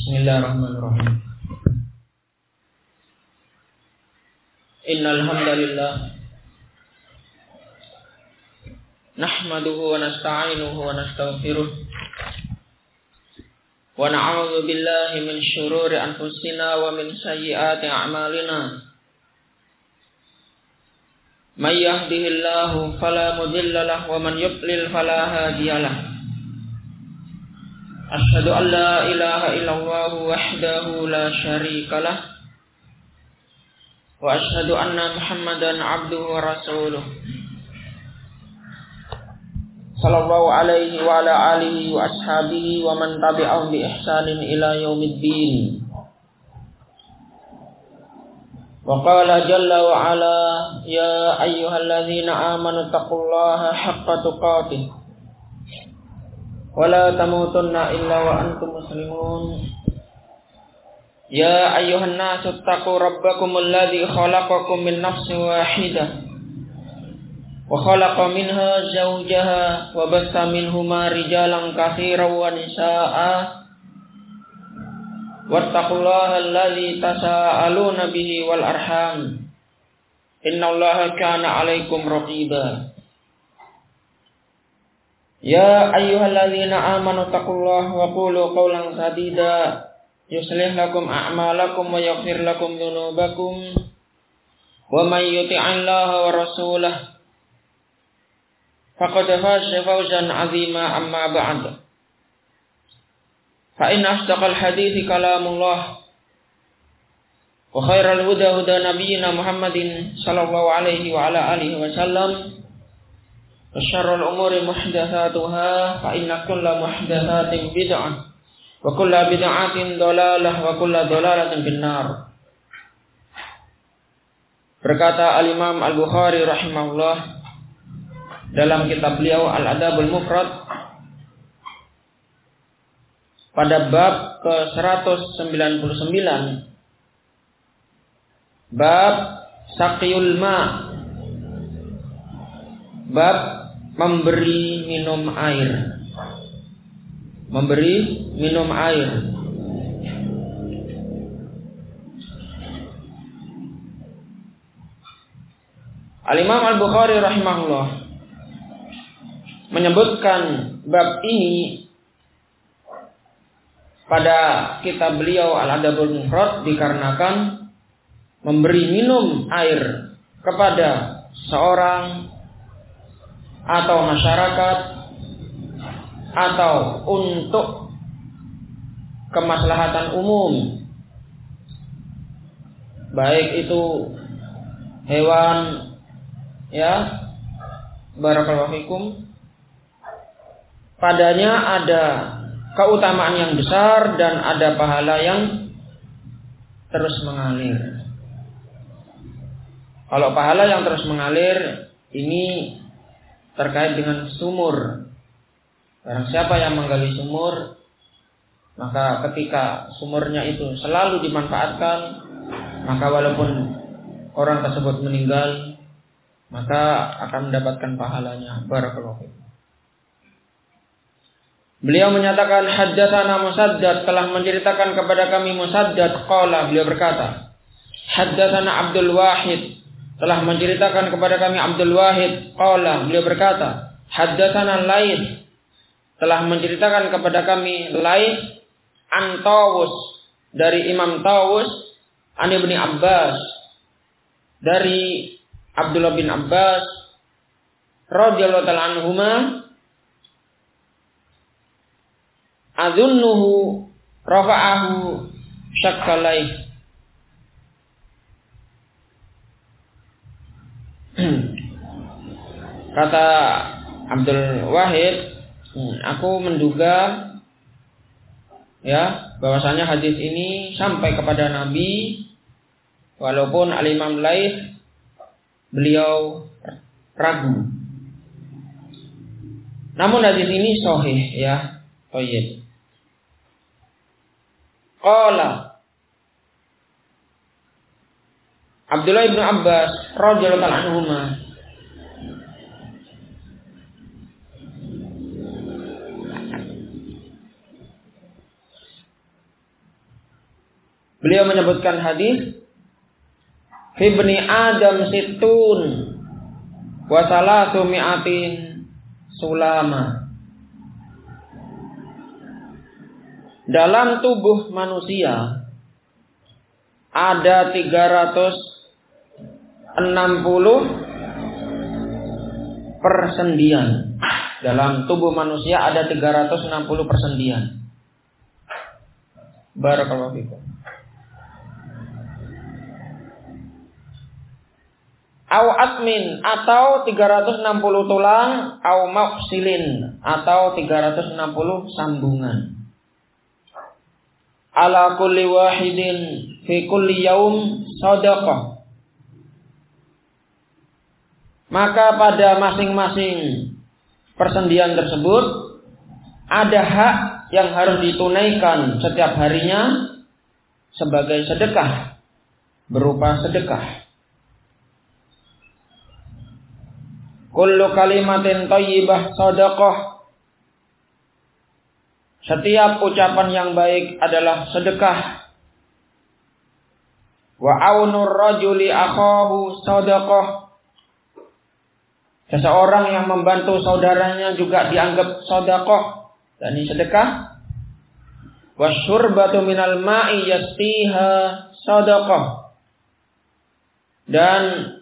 Bismillahirrahmanirrahim. Innal hamdalillah nahmaduhu wa nasta'inuhu wa nastaghfiruh wa na'udzu billahi min shururi anfusina wa min sayyiati a'malina. May yahdihillahu fala mudilla lahu wa man yudlil fala hadiya lahu. Asyhadu an la ilaha illallah wahdahu la syarika lah wa asyhadu anna Muhammadan abduhu wa rasuluh sallallahu alaihi wa ala alihi wa ashabihi wa man tabi'ahum bi ihsanin ila yaumiddin. Wa qala jalla wa ala ya ayyuhalladzina amanu taqullaha haqqa tuqatih wala tamutunna illa wa antum muslimun. Ya ayyuhan nasu taqu rabbakumul ladzi khalaqakum min nafsin wahidah wa khalaqa minha zawjaha wa bassa minhuma rijalan katsiran wa nisaa'a wattaqullaha alladzi tasaaluna bihi wal arham innallaha kana 'alaikum raqiba. Ya ayyuhalladzina amanu taqullaha wa qulu qawlan sadida yuslih lakum a'malakum wa yaghfir lakum dhunubakum wa may yuti'allaha wa rasulahu faqad faza fawzan 'azima. Amma ba'd. Fa inna asdaqal hadithi kalamullah wa khairal huda huda nabiyyina Muhammadin sallallahu alaihi wa ala alihi wa sallam. Syarrul umuri muhdatsatuha fa inna kulla muhdatsatin bid'ah wa kulla bid'atin dhalalah wa kulla dhalalatin finnar. Berkata Al-Imam Al-Bukhari rahimahullah dalam kitab beliau Al-Adabul Mufrad pada bab ke-199, bab saqiyul ma, bab memberi minum air. Memberi minum air. Al-Imam Al-Bukhari rahimahullah menyebutkan bab ini pada kitab beliau Al-Adabul Mufrad dikarenakan memberi minum air kepada seorang atau masyarakat atau untuk kemaslahatan umum, baik itu hewan, ya, barakallahu fikum, padanya ada keutamaan yang besar dan ada pahala yang terus mengalir. Kalau pahala yang terus mengalir ini terkait dengan sumur. Barang siapa yang menggali sumur, maka ketika sumurnya itu selalu dimanfaatkan, maka walaupun orang tersebut meninggal, maka akan mendapatkan pahalanya. Barakallahu fiikum. Beliau menyatakan haddatsana Musaddad, telah menceritakan kepada kami Musaddad, qala, beliau berkata, haddatsana Abdul Wahid, telah menceritakan kepada kami Abdul Wahid, qala, beliau berkata, haddatsana Laits, telah menceritakan kepada kami Laits an Tawus, dari Imam Tawus, an Ibnu Abbas, dari Abdullah bin Abbas radhiyallahu ta'ala anhuma, adunnuhu rafa'ahu syakkalai. Kata Abdul Wahid, aku menduga, ya, bahwasanya hadis ini sampai kepada Nabi, walaupun Al-Imam Laits beliau ragu. Namun hadis ini sahih, ya, thayyib. Qala Abdullah bin Abbas radhiyallahu anhuma, Beliau menyebutkan hadis Ibni Adam situn wa salatu mi'atin sulama. Dalam tubuh manusia ada 360 persendian. Dalam tubuh manusia ada 360 persendian. Barakallahu fikum. Au atmin atau 360 tulang, au mafsilin atau 360 sambungan. Ala kulli wahidin fi kulli yaum shadaqah. Maka pada masing-masing persendian tersebut ada hak yang harus ditunaikan setiap harinya sebagai sedekah, berupa sedekah. Kullu kalimatin thayyibah shadaqah. Setiap ucapan yang baik adalah sedekah. Wa aunur rajuli akhahu shadaqah. Seseorang yang membantu saudaranya juga dianggap sedekah, dan ini sedekah. Wasyurbatu minal ma'i yastiha sedekah. Dan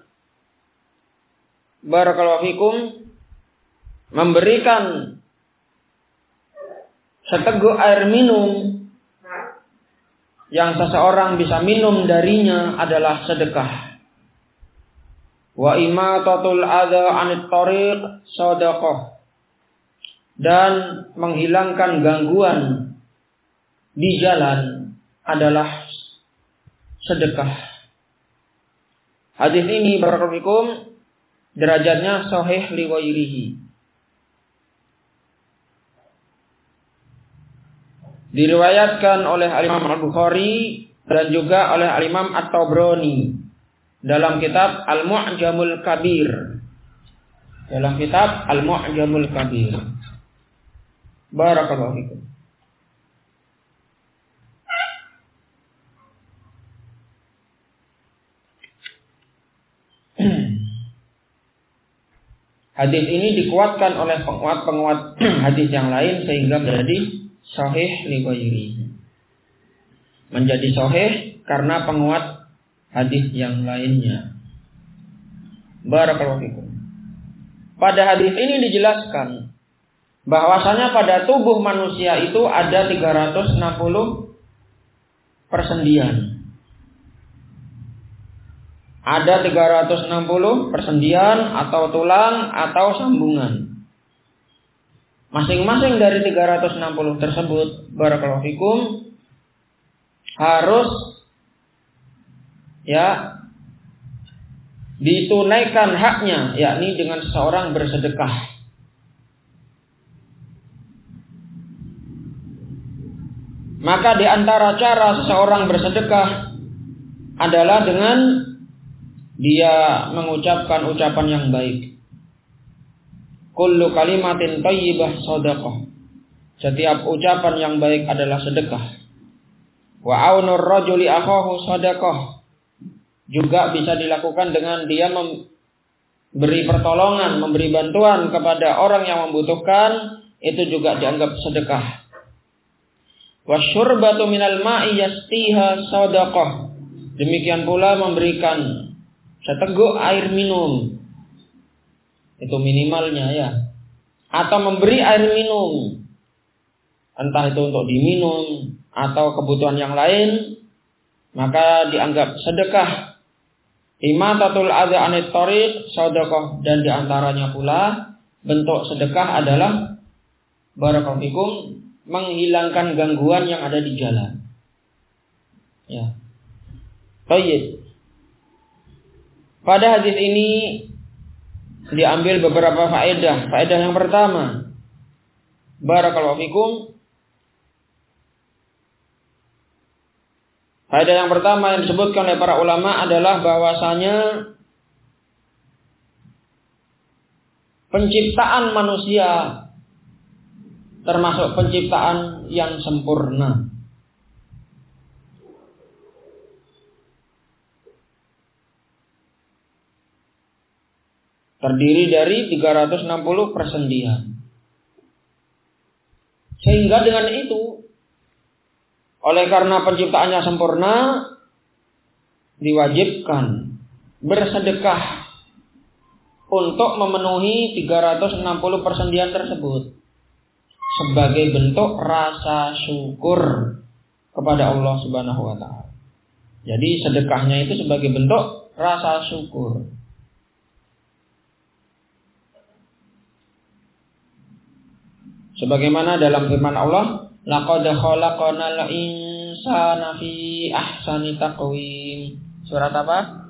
barakallahu fikum, memberikan seteguk air minum yang seseorang bisa minum darinya adalah sedekah. Wa imatatul adza 'anit thariq shadaqah. Dan menghilangkan gangguan di jalan adalah sedekah. Hadis ini barakallahu fikum derajatnya sahih li ghairihi. Diriwayatkan oleh Al-Imam Al-Bukhari dan juga oleh Al-Imam At-Tabrani dalam kitab Al-Mu'jamul Kabir. Dalam kitab Al-Mu'jamul Kabir. Barakallahu fikum. Hadis ini dikuatkan oleh penguat-penguat hadis yang lain sehingga menjadi sahih li ghairihi. Menjadi sahih karena penguat hadis yang lainnya. Barakallahu fikum. Pada hadis ini dijelaskan bahwasanya pada tubuh manusia itu ada 360 persendian. Ada 360 persendian atau tulang atau sambungan. Masing-masing dari 360 tersebut, barakallahu fikum, harus ditunaikan haknya, yakni dengan seseorang bersedekah. Maka di antara cara seseorang bersedekah adalah dengan dia mengucapkan ucapan yang baik. Kullu kalimatin thayyibah shadaqah. Setiap ucapan yang baik adalah sedekah. Wa aunur rajuli akhahu shadaqah. Juga bisa dilakukan dengan dia memberi pertolongan, memberi bantuan kepada orang yang membutuhkan, itu juga dianggap sedekah. Wasyurbatu minal ma'i yastiha shadaqah. Demikian pula memberikan seteguk air minum, itu minimalnya ya, atau memberi air minum, entah itu untuk diminum atau kebutuhan yang lain, maka dianggap sedekah. Imatatul adza 'anit thariq shadaqah. Dan diantaranya pula bentuk sedekah adalah barakallahu fikum, menghilangkan gangguan yang ada di jalan. Ya. Baik. Pada hadis ini diambil beberapa faedah. Faedah yang pertama, barakallahu fikum. Faedah yang pertama yang disebutkan oleh para ulama adalah bahwasanya penciptaan manusia termasuk penciptaan yang sempurna. terdiri dari 360 persendian. Sehingga dengan itu, oleh karena penciptaannya sempurna, diwajibkan bersedekah untuk memenuhi 360 persendian tersebut sebagai bentuk rasa syukur kepada Allah Subhanahu wa taala. Jadi sedekahnya itu sebagai bentuk rasa syukur. Sebagaimana dalam firman Allah, laqad khalaqnal insana fi ahsani taqwim. Surat apa?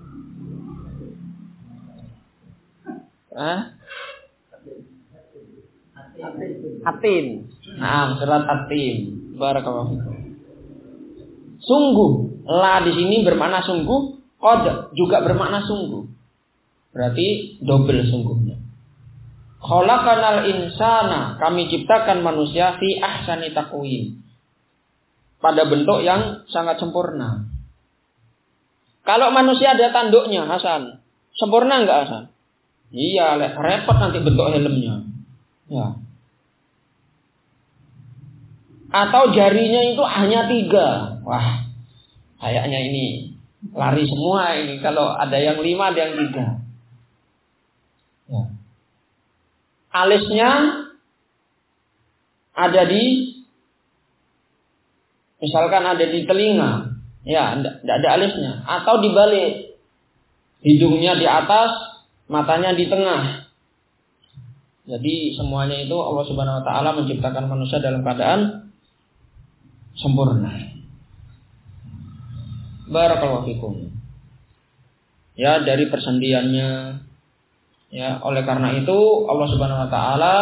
Atin. Nah, surat Atin. Barakallahu fikum. Sungguh, la di sini bermakna sungguh, qad juga bermakna sungguh. Berarti double sungguhnya. Khalaqanal insana, kami ciptakan manusia fi ahsani taqwim. Pada bentuk yang sangat sempurna. Kalau manusia ada tanduknya, Hasan, sempurna enggak Hasan? Iya, repot nanti bentuk helmnya. Ya. Atau jarinya itu hanya 3. Wah, kayaknya ini lari semua ini. Kalau ada yang 5, ada yang 3. Ya. Alisnya ada di, misalkan ada di telinga, ya, tidak ada alisnya, atau dibalik, hidungnya di atas, matanya di tengah. Jadi semuanya itu Allah Subhanahu Wa Taala menciptakan manusia dalam keadaan sempurna. Barakallahu fikum. Ya, dari persendiannya. Ya, oleh karena itu Allah Subhanahu wa taala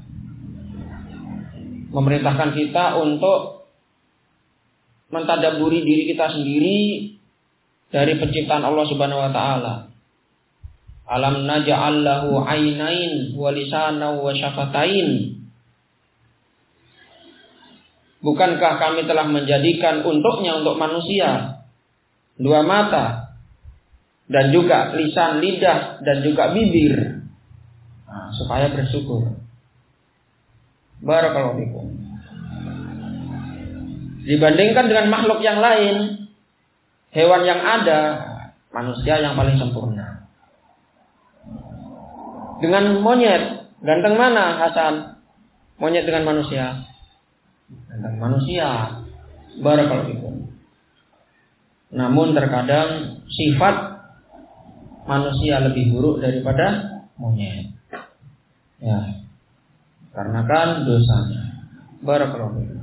memerintahkan kita untuk mentadabburi diri kita sendiri dari penciptaan Allah Subhanahu wa taala. Alam naj'al lahu 'ainain wa lisanan wa syafatain. Bukankah kami telah menjadikan untuknya, untuk manusia, 2 mata dan juga lisan, lidah, dan juga bibir, supaya bersyukur. Barakallahu fikum. Dibandingkan dengan makhluk yang lain, hewan yang ada, manusia yang paling sempurna. Dengan monyet, ganteng mana Hasan? Monyet dengan manusia? Ganteng manusia. Barakallahu fikum. Namun terkadang sifat manusia lebih buruk daripada monyet. Ya. Karena kan dosanya. Barakallahu fikum.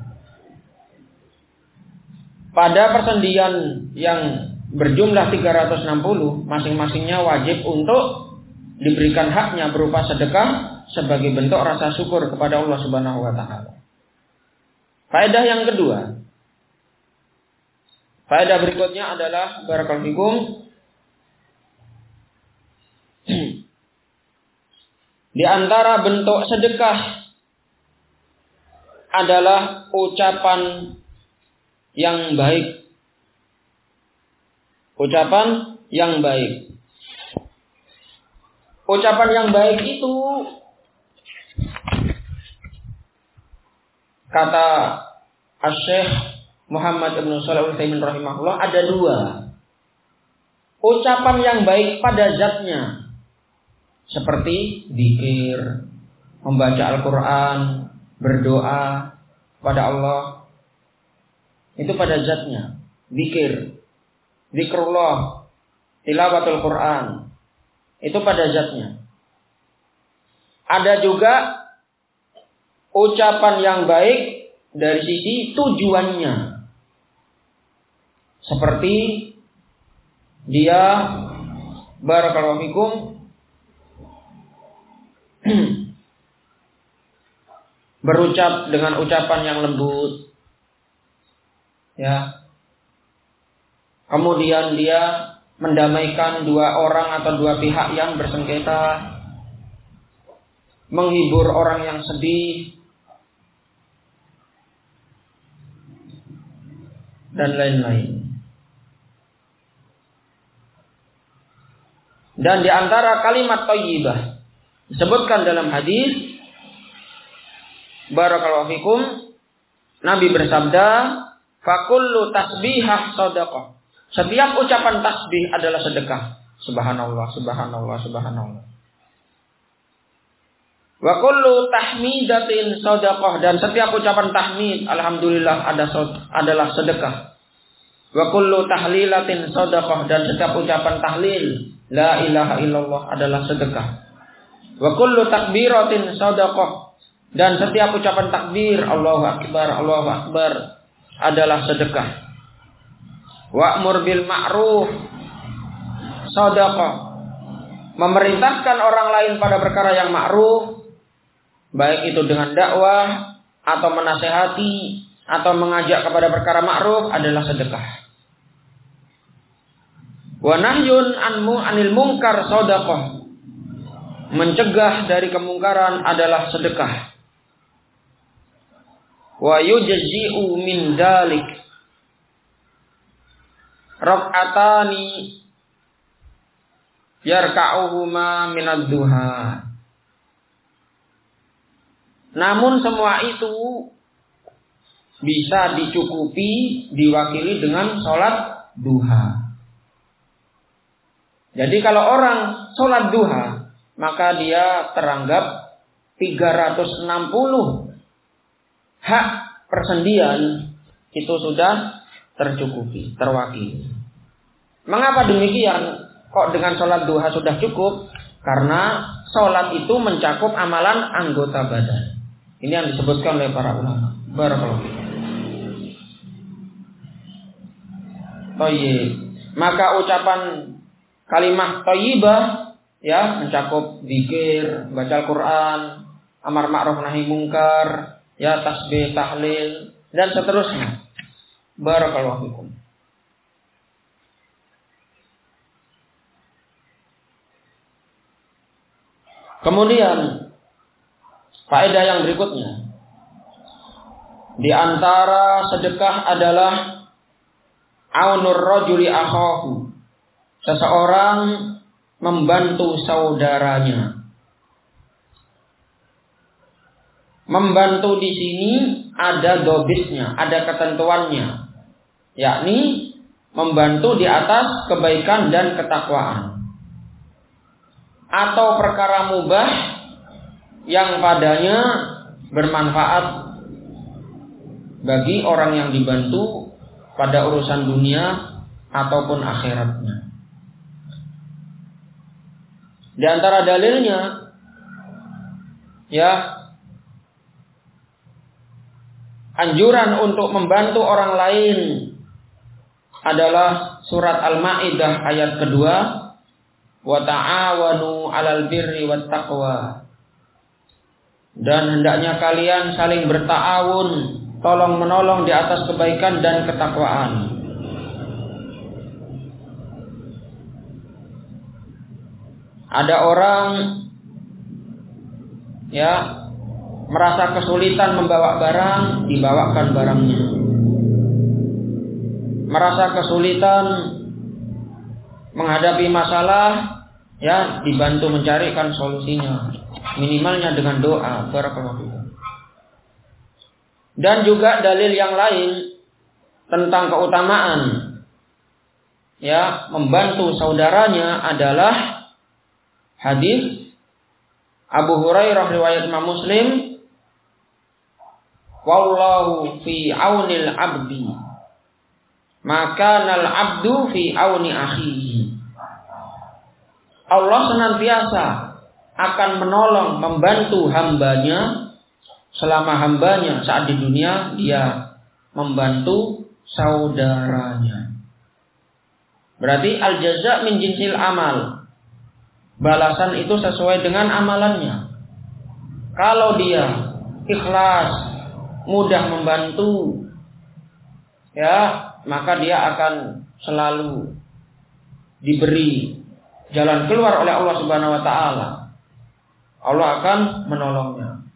Pada persendian yang berjumlah 360, masing-masingnya wajib untuk diberikan haknya berupa sedekah sebagai bentuk rasa syukur kepada Allah Subhanahu wa taala. Faedah yang kedua. Faedah berikutnya adalah barakallahu fikum, di antara bentuk sedekah adalah ucapan yang baik. Ucapan yang baik. Ucapan yang baik itu, kata Asy-Syaikh Muhammad Ibn Shalih Al-Utsaimin rahimahullah, ada 2. Ucapan yang baik pada zatnya, seperti zikir, membaca Al-Quran, berdoa pada Allah. Itu pada zatnya. Zikir, zikrullah, tilawatul Quran. Itu pada zatnya. Ada juga ucapan yang baik dari sisi tujuannya. Seperti dia, barakallahu fikum, berucap dengan ucapan yang lembut, ya. Kemudian dia mendamaikan 2 orang atau 2 pihak yang bersengketa, menghibur orang yang sedih, dan lain-lain. Dan di antara kalimat thayyibah, Disebutkan dalam hadis, barakallahu fikum, Nabi bersabda, fakullu tasbihah shadaqah. Setiap ucapan tasbih adalah sedekah. Subhanallah, subhanallah, subhanallah. Wa kullu tahmidatin shadaqah, dan setiap ucapan tahmid, alhamdulillah, adalah sedekah. Wa kullu tahlilatin shadaqah, dan setiap ucapan tahlil, la ilaha illallah, adalah sedekah. Wa kullu takbiratin shadaqah, dan setiap ucapan takbir, Allahu Akbar, adalah sedekah. Wa'mur bil ma'ruf shadaqah, memerintahkan orang lain pada perkara yang ma'ruf, baik itu dengan dakwah atau menasehati atau mengajak kepada perkara ma'ruf, adalah sedekah. Wa nahyun anil munkar shadaqah, mencegah dari kemungkaran adalah sedekah. Wa yujzi'u min dzalik rak'atani yarka'uhuma minad duha. Namun semua itu bisa dicukupi, diwakili dengan sholat duha. Jadi kalau orang sholat duha, maka dia teranggap 360 hak persendian itu sudah tercukupi, terwakili. Mengapa demikian? Kok dengan sholat duha sudah cukup? Karena sholat itu mencakup amalan anggota badan. Ini yang disebutkan oleh para ulama. Barakallahu fiik. Thayyib. Maka ucapan kalimat thayyibah ya mencakup zikir, baca Al-Quran, amar ma'ruf nahi mungkar, ya tasbih, tahlil, dan seterusnya. Barakallahu fikum. Kemudian faedah yang berikutnya, di antara sedekah adalah aunur rajuli akhahu, seseorang membantu saudaranya. Membantu di sini ada dobisnya, ada ketentuannya, yakni membantu di atas kebaikan dan ketakwaan, atau perkara mubah yang padanya bermanfaat bagi orang yang dibantu pada urusan dunia ataupun akhiratnya. Di antara dalilnya ya anjuran untuk membantu orang lain adalah surat Al-Maidah ayat kedua, wa ta'awanu 'alal birri wat taqwa. Dan hendaknya kalian saling berta'awun, tolong menolong di atas kebaikan dan ketakwaan. Ada orang ya merasa kesulitan membawa barang, dibawakan barangnya. Merasa kesulitan menghadapi masalah, ya dibantu mencarikan solusinya, minimalnya dengan doa. Barakallahu fikum. Dan juga dalil yang lain tentang keutamaan ya membantu saudaranya adalah hadis Abu Hurairah riwayat Imam Muslim, wallahu fi aunil abdi maka nal abdu fi auni akhihi. Allah senantiasa akan menolong, membantu hambanya selama hambanya saat di dunia dia membantu saudaranya. Berarti al jaza min jinsil amal, balasan itu sesuai dengan amalannya. Kalau dia ikhlas, mudah membantu, ya maka dia akan selalu diberi jalan keluar oleh Allah Subhanahu wa taala. Allah akan menolongnya.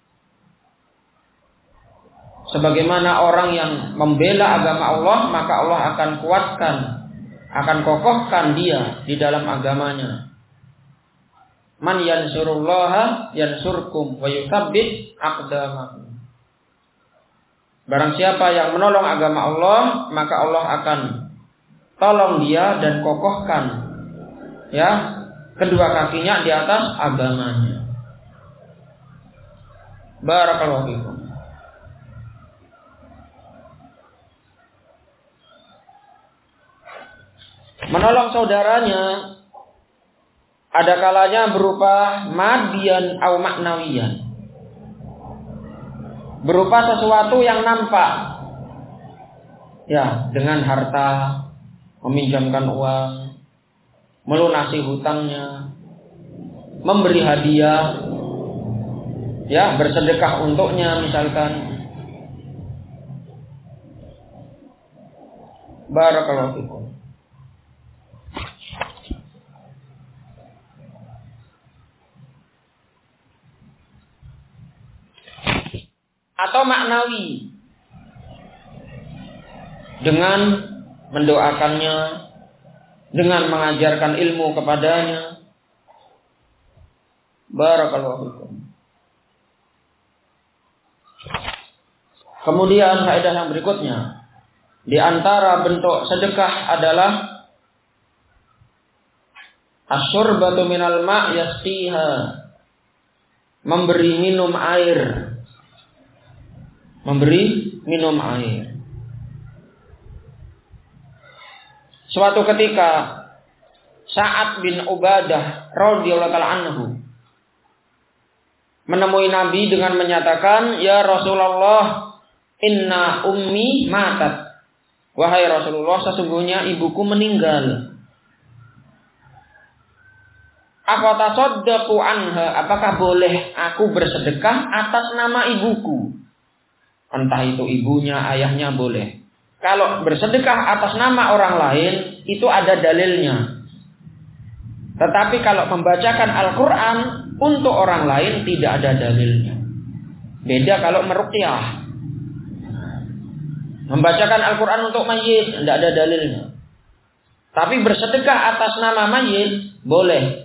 Sebagaimana orang yang membela agama Allah, maka Allah akan kuatkan, akan kokohkan dia di dalam agamanya. Man yansurullaha yansurkum wa yutsabbit aqdamakum. Barang siapa yang menolong agama Allah, maka Allah akan tolong dia dan kokohkan ya kedua kakinya di atas agamanya. Barakallahu fikum. Menolong saudaranya ada kalanya berupa madian atau maknawian. Berupa sesuatu yang nampak. Ya, dengan harta, meminjamkan uang, melunasi hutangnya, memberi hadiah, ya, bersedekah untuknya misalkan. Barakallahu fikum. Atau maknawi dengan mendoakannya, dengan mengajarkan ilmu kepadanya. Barakallahu fikum. Kemudian faedah yang berikutnya, di antara bentuk sedekah adalah asyurbatu minal ma' yasqiha, memberi minum air. Memberi minum air. Suatu ketika Sa'ad bin Ubadah radhiyallahu ta'ala anhu menemui Nabi dengan menyatakan, "Ya Rasulullah, inna ummi matat." Wahai Rasulullah, sesungguhnya ibuku meninggal. Afatasaddaqu anha, apakah boleh aku bersedekah atas nama ibuku? Entah itu ibunya, ayahnya boleh. Kalau bersedekah atas nama orang lain, itu ada dalilnya. Tetapi kalau membacakan Al-Quran untuk orang lain, tidak ada dalilnya. Beda kalau meruqyah. Membacakan Al-Quran untuk mayit, tidak ada dalilnya. Tapi bersedekah atas nama mayit, boleh.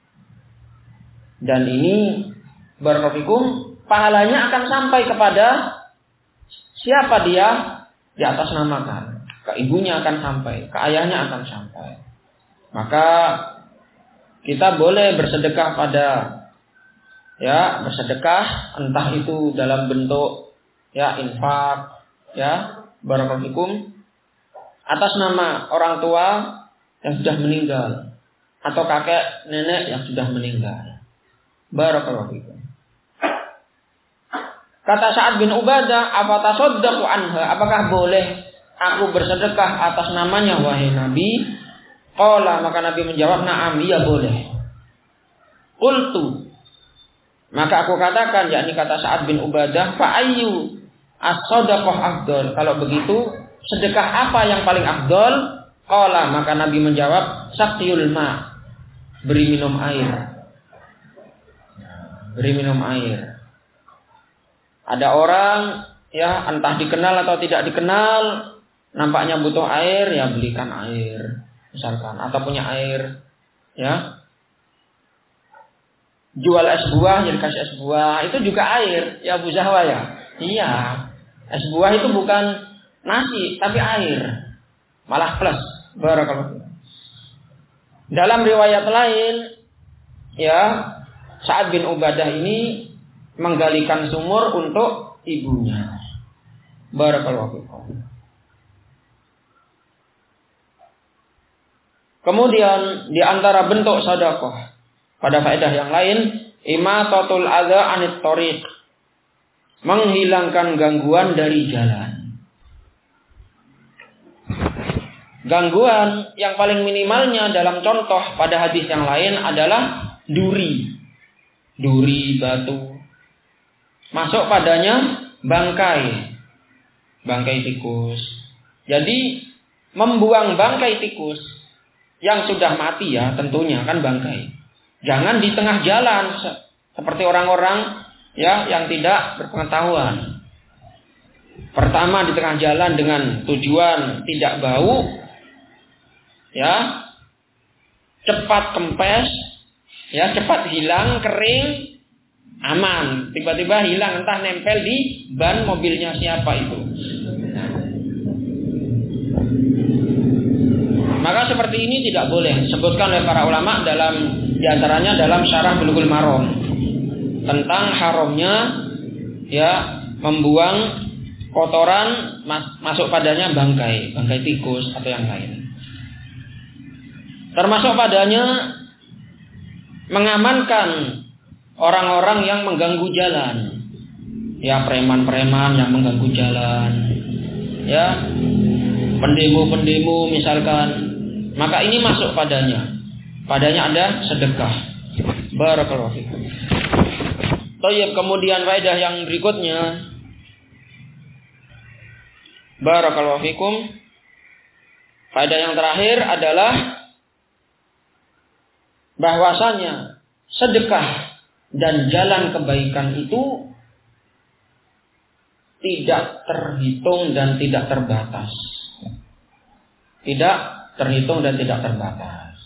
Dan ini, barakallahu fikum, pahalanya akan sampai kepada siapa dia di atas namakan. Ke ibunya akan sampai, ke ayahnya akan sampai. Maka kita boleh bersedekah pada bersedekah entah itu dalam bentuk infak barakallahu fikum atas nama orang tua yang sudah meninggal atau kakek nenek yang sudah meninggal. Barakallahu fikum. Kata Sa'ad bin Ubadah, "Afatasaddaqu anha?" Apakah boleh aku bersedekah atas namanya wahai Nabi? Qala, maka Nabi menjawab, "Na'am, iya boleh." Qultu, maka aku katakan, yakni kata Sa'ad bin Ubadah, "Fa ayyu as-shadaqah afdal?" Kalau begitu, sedekah apa yang paling afdal? Qala, maka Nabi menjawab, "Saqyul ma." Beri minum air. Beri minum air. Ada orang entah dikenal atau tidak dikenal, nampaknya butuh air, ya belikan air misalkan, atau punya air jual es buah, jadi kasih es buah, itu juga air ya Bu Zahwa ya. Iya, es buah itu bukan nasi tapi air, malah plus. Barakallahu. Dalam riwayat lain Sa'ad bin Ubadah ini menggalikan sumur untuk ibunya. Barakallahu fikum. Kemudian di antara bentuk sedekah pada faedah yang lain, imatatul adza anit thoriq, menghilangkan gangguan dari jalan. Gangguan yang paling minimalnya dalam contoh pada hadis yang lain adalah duri, batu. Masuk padanya bangkai tikus. Jadi membuang bangkai tikus yang sudah mati tentunya kan bangkai. Jangan di tengah jalan seperti orang-orang yang tidak berpengetahuan. Pertama di tengah jalan dengan tujuan tidak bau, cepat kempes, Ya, cepat hilang, kering, aman. Tiba-tiba hilang, entah nempel di ban mobilnya siapa itu. Maka seperti ini tidak boleh. Disebutkan oleh para ulama diantaranya dalam Syarah Bulughul Maram tentang haramnya ya membuang kotoran masuk padanya bangkai tikus atau yang lain. Termasuk padanya mengamankan orang-orang yang mengganggu jalan. Ya, preman-preman yang mengganggu jalan. Ya, pendemo-pendemo misalkan. Maka ini masuk padanya. Padanya ada sedekah. Barakallahu fikum. Thayyib, kemudian faedah yang berikutnya. Barakallahu fikum. Faedah yang terakhir adalah bahwasanya sedekah dan jalan kebaikan itu tidak terhitung dan tidak terbatas. Tidak terhitung dan tidak terbatas.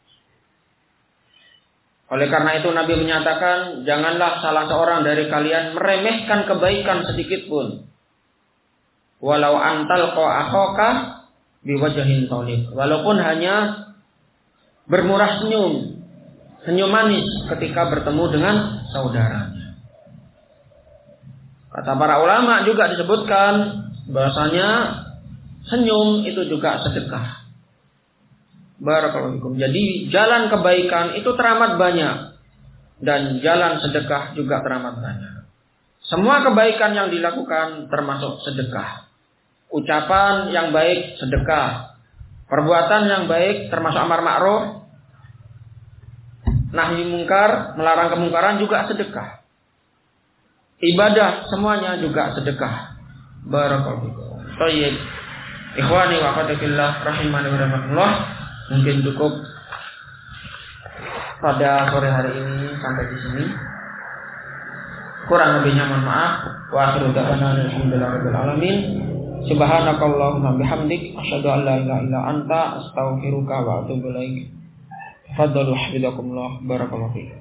Oleh karena itu Nabi menyatakan, janganlah salah seorang dari kalian meremehkan kebaikan sedikit pun. Walau antal akhaka biwajhin talib. Walaupun hanya bermurah senyum manis ketika bertemu dengan saudaranya. Kata para ulama juga disebutkan bahasanya senyum itu juga sedekah. Barakallahu fikum. Jadi jalan kebaikan itu teramat banyak dan jalan sedekah juga teramat banyak. Semua kebaikan yang dilakukan termasuk sedekah. Ucapan yang baik sedekah. Perbuatan yang baik termasuk amar ma'ruf, nahi mungkar, melarang kemungkaran juga sedekah. Ibadah semuanya juga sedekah. Barakallahu fikum. Thayyib. Ikhwani wa akhwati fillah rahimani wa rahmatullah. Mungkin cukup pada sore hari ini sampai di sini. Kurang lebihnya mohon maaf. Wa akhiru da'wana alhamdulillahirabbil alamin. Subhanakallahumma bihamdik asyhadu an la ilaha illa anta astaghfiruka wa atubu ilaik. Fadhalu hafizakumullah. Barakallahu fiik.